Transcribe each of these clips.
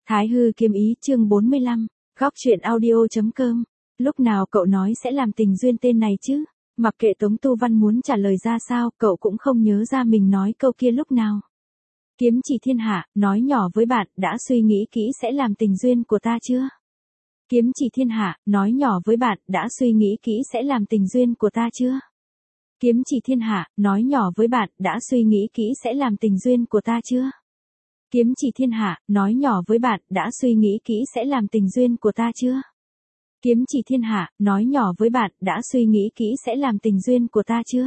Thái hư kiếm ý chương 45, góc chuyện audio.com. Lúc nào cậu nói sẽ làm tình duyên tên này chứ? Mặc kệ Tống Tu Văn muốn trả lời ra sao, cậu cũng không nhớ ra mình nói câu kia lúc nào. Kiếm chỉ thiên hạ, nói nhỏ với bạn, đã suy nghĩ kỹ sẽ làm tình duyên của ta chưa? Kiếm chỉ thiên hạ, nói nhỏ với bạn, đã suy nghĩ kỹ sẽ làm tình duyên của ta chưa? Kiếm chỉ thiên hạ, nói nhỏ với bạn, đã suy nghĩ kỹ sẽ làm tình duyên của ta chưa? Kiếm chỉ thiên hạ, nói nhỏ với bạn, đã suy nghĩ kỹ sẽ làm tình duyên của ta chưa? Kiếm chỉ thiên hạ, nói nhỏ với bạn, đã suy nghĩ kỹ sẽ làm tình duyên của ta chưa?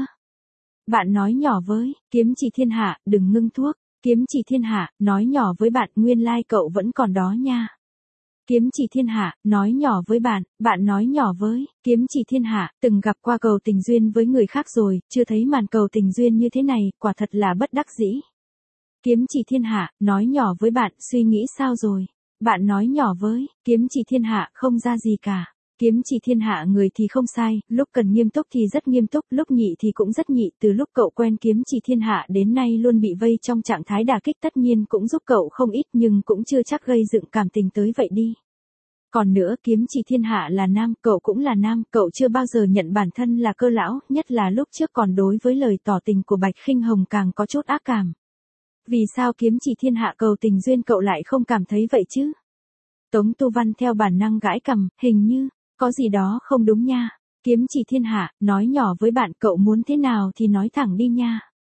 Bạn nói nhỏ với, kiếm chỉ thiên hạ, đừng ngưng thuốc. Kiếm chỉ thiên hạ, nói nhỏ với bạn, nguyên lai cậu vẫn còn đó nha. Kiếm chỉ thiên hạ, nói nhỏ với bạn nói nhỏ với, kiếm chỉ thiên hạ, từng gặp qua cầu tình duyên với người khác rồi, chưa thấy màn cầu tình duyên như thế này, quả thật là bất đắc dĩ. Kiếm chỉ thiên hạ, nói nhỏ với bạn, suy nghĩ sao rồi? Bạn nói nhỏ với, kiếm chỉ thiên hạ, không ra gì cả. Kiếm chỉ thiên hạ, người thì không sai, lúc cần nghiêm túc thì rất nghiêm túc, lúc nhị thì cũng rất nhị, từ lúc cậu quen kiếm chỉ thiên hạ đến nay luôn bị vây trong trạng thái đả kích, tất nhiên cũng giúp cậu không ít nhưng cũng chưa chắc gây dựng cảm tình tới vậy đi. Còn nữa, kiếm chỉ thiên hạ là nam, cậu cũng là nam, cậu chưa bao giờ nhận bản thân là cơ lão, nhất là lúc trước còn đối với lời tỏ tình của Bạch Khinh Hồng càng có chút ác cảm. Vì sao kiếm chỉ thiên hạ cầu tình duyên cậu lại không cảm thấy vậy chứ? Tống Tu Văn theo bản năng gãi cằm, hình như có gì đó không đúng nha. Kiếm chỉ thiên hạ, nói nhỏ với bạn, cậu muốn thế nào thì nói thẳng đi nha.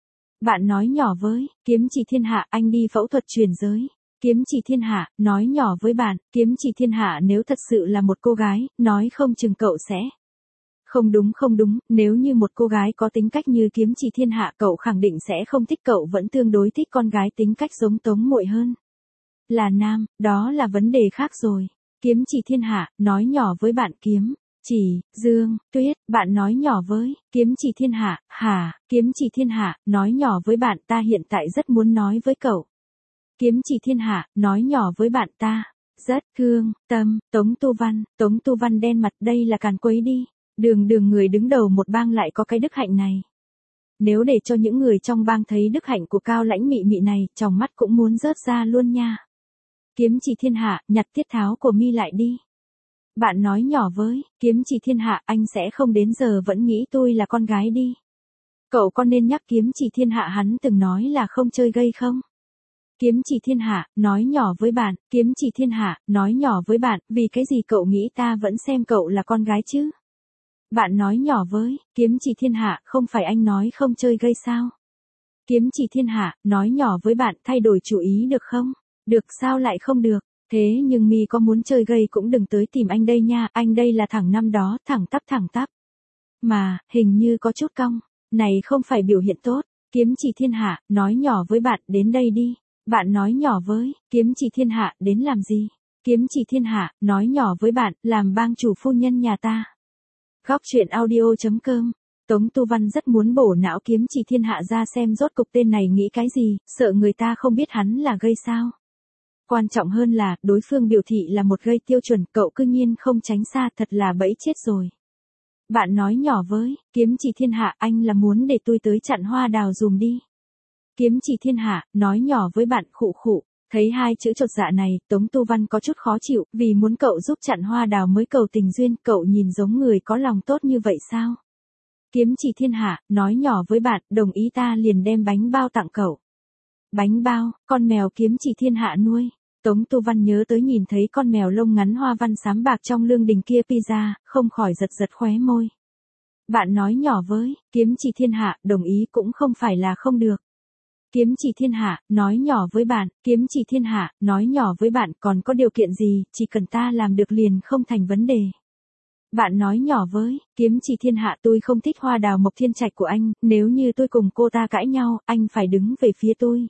Bạn nói nhỏ với, kiếm chỉ thiên hạ, anh đi phẫu thuật chuyển giới. Kiếm chỉ thiên hạ, nói nhỏ với bạn, kiếm chỉ thiên hạ, nếu thật sự là một cô gái, nói không chừng cậu sẽ. Không đúng, nếu như một cô gái có tính cách như kiếm chỉ thiên hạ, cậu khẳng định sẽ không thích, cậu vẫn tương đối thích con gái tính cách giống Tống Muội hơn. Là nam, đó là vấn đề khác rồi. Kiếm chỉ thiên hạ, nói nhỏ với bạn, kiếm chỉ, Dương, Tuyết, bạn nói nhỏ với, kiếm chỉ thiên hạ, hả, kiếm chỉ thiên hạ, nói nhỏ với bạn, ta hiện tại rất muốn nói với cậu. Kiếm chỉ thiên hạ, nói nhỏ với bạn, ta rất thương tâm. Tống Tu Văn đen mặt, đây là càn quấy đi. Đường người đứng đầu một bang lại có cái đức hạnh này. Nếu để cho những người trong bang thấy đức hạnh của cao lãnh mị mị này, tròng mắt cũng muốn rớt ra luôn nha. Kiếm chỉ thiên hạ, nhặt tiết tháo của mi lại đi. Bạn nói nhỏ với, kiếm chỉ thiên hạ, anh sẽ không đến giờ vẫn nghĩ tôi là con gái đi. Cậu có nên nhắc kiếm chỉ thiên hạ hắn từng nói là không chơi gay không? Kiếm chỉ thiên hạ, nói nhỏ với bạn, kiếm chỉ thiên hạ, nói nhỏ với bạn, vì cái gì cậu nghĩ ta vẫn xem cậu là con gái chứ? Bạn nói nhỏ với, kiếm chỉ thiên hạ, không phải anh nói không chơi gay sao? Kiếm chỉ thiên hạ, nói nhỏ với bạn, thay đổi chủ ý được không? Được, sao lại không được? Thế nhưng mi có muốn chơi gay cũng đừng tới tìm anh đây nha, anh đây là thẳng năm đó, thẳng tắp. Mà, hình như có chút cong, này không phải biểu hiện tốt. Kiếm chỉ thiên hạ, nói nhỏ với bạn, đến đây đi. Bạn nói nhỏ với, kiếm chỉ thiên hạ, đến làm gì? Kiếm chỉ thiên hạ, nói nhỏ với bạn, làm bang chủ phu nhân nhà ta. Góc chuyện audio.com. Tống Tu Văn rất muốn bổ não kiếm chỉ thiên hạ ra xem rốt cục tên này nghĩ cái gì, sợ người ta không biết hắn là gay sao. Quan trọng hơn là, đối phương biểu thị là một gay tiêu chuẩn, cậu cư nhiên không tránh xa, thật là bẫy chết rồi. Bạn nói nhỏ với, kiếm chỉ thiên hạ, anh là muốn để tôi tới chặn hoa đào dùm đi. Kiếm chỉ thiên hạ, nói nhỏ với bạn, khụ. Thấy hai chữ chột dạ này, Tống Tu Văn có chút khó chịu, vì muốn cậu giúp chặn hoa đào mới cầu tình duyên, cậu nhìn giống người có lòng tốt như vậy sao? Kiếm chỉ thiên hạ, nói nhỏ với bạn, đồng ý ta liền đem bánh bao tặng cậu. Bánh bao, con mèo kiếm chỉ thiên hạ nuôi. Tống Tu Văn nhớ tới nhìn thấy con mèo lông ngắn hoa văn xám bạc trong lương đình kia pizza, không khỏi giật khóe môi. Bạn nói nhỏ với, kiếm chỉ thiên hạ, đồng ý cũng không phải là không được. Kiếm chỉ thiên hạ, nói nhỏ với bạn, kiếm chỉ thiên hạ, nói nhỏ với bạn, còn có điều kiện gì, chỉ cần ta làm được liền không thành vấn đề. Bạn nói nhỏ với, kiếm chỉ thiên hạ, tôi không thích hoa đào Mộc Thiên Trạch của anh, nếu như tôi cùng cô ta cãi nhau, anh phải đứng về phía tôi.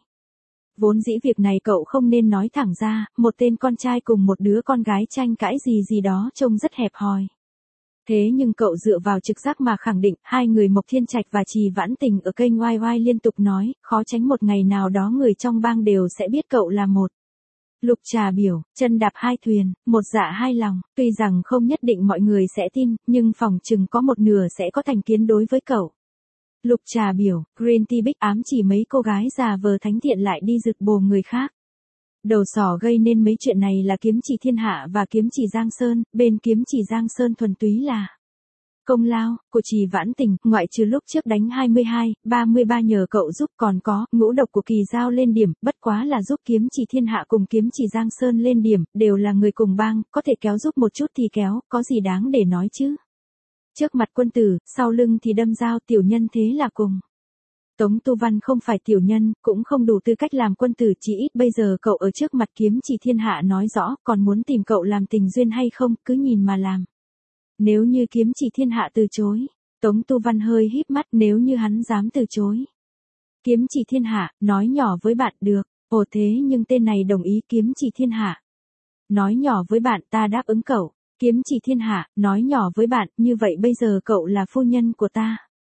Vốn dĩ việc này cậu không nên nói thẳng ra, một tên con trai cùng một đứa con gái tranh cãi gì đó trông rất hẹp hòi. Thế nhưng cậu dựa vào trực giác mà khẳng định, hai người Mộc Thiên Trạch và Trì Vãn Tình ở kênh YY liên tục nói, khó tránh một ngày nào đó người trong bang đều sẽ biết cậu là một. Lục Trà biểu, chân đạp hai thuyền, một dạ hai lòng, tuy rằng không nhất định mọi người sẽ tin, nhưng phỏng chừng có một nửa sẽ có thành kiến đối với cậu. Lục Trà biểu, Green Tea Bích ám chỉ mấy cô gái già vờ thánh thiện lại đi rực bồ người khác. Đầu sỏ gây nên mấy chuyện này là Kiếm Chỉ Thiên Hạ và Kiếm Chỉ Giang Sơn, bên Kiếm Chỉ Giang Sơn thuần túy là công lao của Trì Vãn Tình, ngoại trừ lúc trước đánh 22, 33 nhờ cậu giúp, còn có ngũ độc của Kỳ Giao lên điểm, bất quá là giúp Kiếm Chỉ Thiên Hạ cùng Kiếm Chỉ Giang Sơn lên điểm, đều là người cùng bang, có thể kéo giúp một chút thì kéo, có gì đáng để nói chứ. Trước mặt quân tử, sau lưng thì đâm dao, tiểu nhân thế là cùng. Tống Tu Văn không phải tiểu nhân, cũng không đủ tư cách làm quân tử, chỉ ít bây giờ cậu ở trước mặt Kiếm Chỉ Thiên Hạ nói rõ, còn muốn tìm cậu làm tình duyên hay không, cứ nhìn mà làm. Nếu như Kiếm Chỉ Thiên Hạ từ chối, Tống Tu Văn hơi híp mắt, nếu như hắn dám từ chối. Kiếm Chỉ Thiên Hạ, nói nhỏ với bạn, được, ồ thế nhưng tên này đồng ý. Kiếm Chỉ Thiên Hạ, nói nhỏ với bạn, ta đáp ứng cậu. Kiếm Chỉ Thiên Hạ, nói nhỏ với bạn, như vậy bây giờ cậu là phu nhân của ta.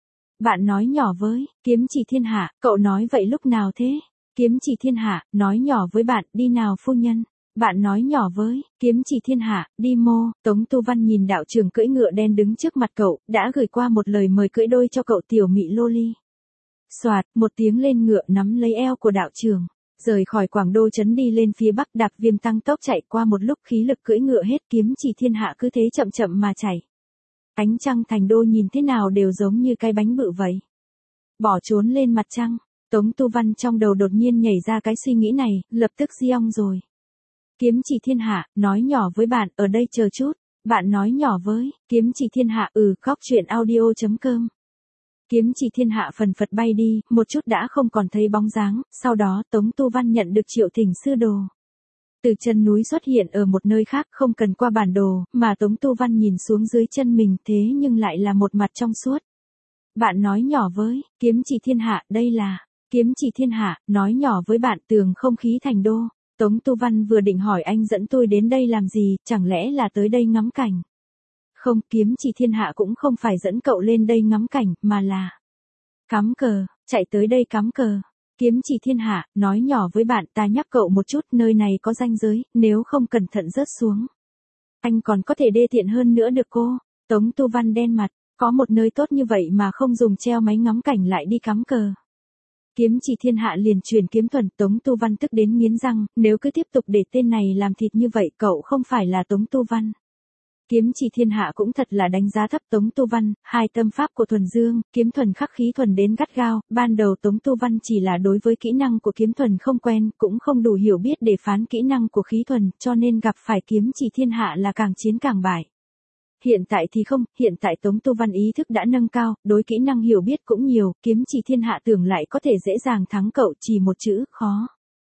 Bạn nói nhỏ với, Kiếm Chỉ Thiên Hạ, cậu nói vậy lúc nào thế? Kiếm Chỉ Thiên Hạ, nói nhỏ với bạn, đi nào phu nhân. Bạn nói nhỏ với, Kiếm Chỉ Thiên Hạ, đi mô. Tống Tu Văn nhìn đạo trưởng cưỡi ngựa đen đứng trước mặt cậu, đã gửi qua một lời mời cưỡi đôi cho cậu tiểu mị loli. Soạt, một tiếng lên ngựa nắm lấy eo của đạo trưởng, rời khỏi Quảng Đô trấn đi lên phía bắc. Đạp Viêm tăng tốc chạy, qua một lúc khí lực cưỡi ngựa hết, Kiếm Chỉ Thiên Hạ cứ thế chậm chậm mà chạy. Ánh trăng thành đô nhìn thế nào đều giống như cái bánh bự vậy. Bỏ trốn lên mặt trăng, Tống Tu Văn trong đầu đột nhiên nhảy ra cái suy nghĩ này, lập tức giong rồi. Kiếm Chỉ Thiên Hạ, nói nhỏ với bạn, ở đây chờ chút. Bạn nói nhỏ với, Kiếm Chỉ Thiên Hạ, Góc Truyện Audio.com. Kiếm Chỉ Thiên Hạ phần phật bay đi, một chút đã không còn thấy bóng dáng, sau đó Tống Tu Văn nhận được Triệu Thỉnh sư đồ. Từ chân núi xuất hiện ở một nơi khác, không cần qua bản đồ, mà Tống Tu Văn nhìn xuống dưới chân mình, thế nhưng lại là một mặt trong suốt. Bạn nói nhỏ với, Kiếm Chỉ Thiên Hạ, đây là, Kiếm Chỉ Thiên Hạ, nói nhỏ với bạn, tường không khí thành đô. Tống Tu Văn vừa định hỏi anh dẫn tôi đến đây làm gì, chẳng lẽ là tới đây ngắm cảnh. Không, Kiếm Chỉ Thiên Hạ cũng không phải dẫn cậu lên đây ngắm cảnh, mà là cắm cờ, chạy tới đây cắm cờ. Kiếm Chỉ Thiên Hạ, nói nhỏ với bạn, ta nhắc cậu một chút, nơi này có ranh giới, nếu không cẩn thận rớt xuống. Anh còn có thể đê tiện hơn nữa được cô. Tống Tu Văn đen mặt, có một nơi tốt như vậy mà không dùng treo máy ngắm cảnh lại đi cắm cờ. Kiếm Chỉ Thiên Hạ liền truyền kiếm thuật. Tống Tu Văn tức đến nghiến răng, nếu cứ tiếp tục để tên này làm thịt như vậy, cậu không phải là Tống Tu Văn. Kiếm Chỉ Thiên Hạ cũng thật là đánh giá thấp Tống Tu Văn, hai tâm pháp của thuần dương, kiếm thuần khắc khí thuần đến gắt gao, ban đầu Tống Tu Văn chỉ là đối với kỹ năng của kiếm thuần không quen, cũng không đủ hiểu biết để phán kỹ năng của khí thuần, cho nên gặp phải Kiếm Chỉ Thiên Hạ là càng chiến càng bại. Hiện tại thì không, hiện tại Tống Tu Văn ý thức đã nâng cao, đối kỹ năng hiểu biết cũng nhiều, Kiếm Chỉ Thiên Hạ tưởng lại có thể dễ dàng thắng cậu, chỉ một chữ, khó.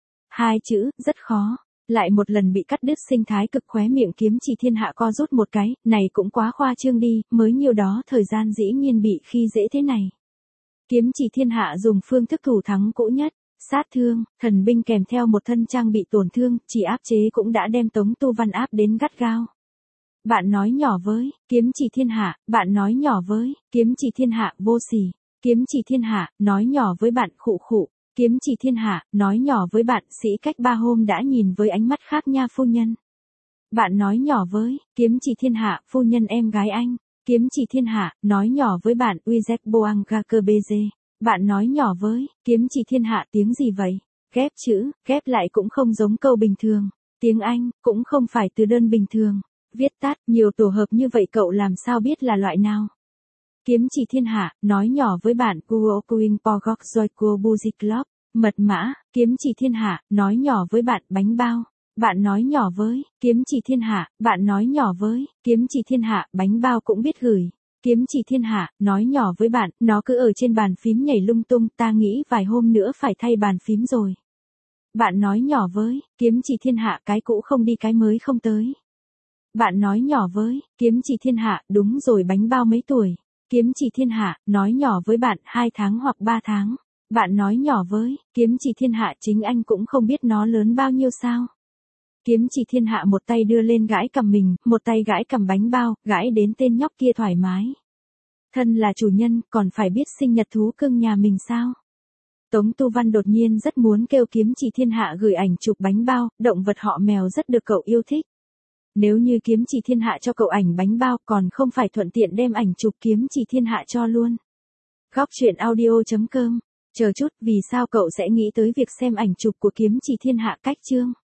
Hai chữ, rất khó. Lại một lần bị cắt đứt sinh thái cực, khóe miệng Kiếm Chỉ Thiên Hạ co rút một cái, này cũng quá khoa trương đi, mới nhiêu đó thời gian dĩ nhiên bị khi dễ thế này. Kiếm Chỉ Thiên Hạ dùng phương thức thủ thắng cũ nhất, sát thương, thần binh kèm theo một thân trang bị tổn thương, chỉ áp chế cũng đã đem Tống Tu Văn áp đến gắt gao. Bạn nói nhỏ với, Kiếm Chỉ Thiên Hạ, bạn nói nhỏ với, Kiếm Chỉ Thiên Hạ, vô sỉ. Kiếm Chỉ Thiên Hạ, nói nhỏ với bạn, khụ khụ. Kiếm Chỉ Thiên Hạ, nói nhỏ với bạn, sĩ cách 3 hôm đã nhìn với ánh mắt khác nha phu nhân. Bạn nói nhỏ với, Kiếm Chỉ Thiên Hạ, phu nhân em gái anh. Kiếm Chỉ Thiên Hạ, nói nhỏ với bạn, Uizek Boang Gakebeze. Bạn nói nhỏ với, Kiếm Chỉ Thiên Hạ, tiếng gì vậy? Ghép chữ, ghép lại cũng không giống câu bình thường. Tiếng Anh, cũng không phải từ đơn bình thường. Viết tắt, nhiều tổ hợp như vậy cậu làm sao biết là loại nào? Kiếm Chỉ Thiên Hạ, nói nhỏ với bạn, Kuokuin Pogok Joyko Buzi Club. Mật mã, Kiếm Chỉ Thiên Hạ, nói nhỏ với bạn, bánh bao. Bạn nói nhỏ với, Kiếm Chỉ Thiên Hạ, bạn nói nhỏ với, Kiếm Chỉ Thiên Hạ, bánh bao cũng biết gửi. Kiếm Chỉ Thiên Hạ, nói nhỏ với bạn, nó cứ ở trên bàn phím nhảy lung tung, ta nghĩ vài hôm nữa phải thay bàn phím rồi. Bạn nói nhỏ với, Kiếm Chỉ Thiên Hạ, cái cũ không đi cái mới không tới. Bạn nói nhỏ với, Kiếm Chỉ Thiên Hạ, đúng rồi bánh bao mấy tuổi. Kiếm Chỉ Thiên Hạ, nói nhỏ với bạn, 2 tháng hoặc 3 tháng. Bạn nói nhỏ với, Kiếm Chỉ Thiên Hạ, chính anh cũng không biết nó lớn bao nhiêu sao. Kiếm Chỉ Thiên Hạ một tay đưa lên gãi cầm mình, một tay gãi cầm bánh bao, gãi đến tên nhóc kia thoải mái. Thân là chủ nhân, còn phải biết sinh nhật thú cưng nhà mình sao. Tống Tu Văn đột nhiên rất muốn kêu Kiếm Chỉ Thiên Hạ gửi ảnh chụp bánh bao, động vật họ mèo rất được cậu yêu thích. Nếu như Kiếm Chỉ Thiên Hạ cho cậu ảnh bánh bao, còn không phải thuận tiện đem ảnh chụp Kiếm Chỉ Thiên Hạ cho luôn. Góc Truyện Audio.com Chờ chút, vì sao cậu sẽ nghĩ tới việc xem ảnh chụp của kiếm chỉ thiên hạ cách chương?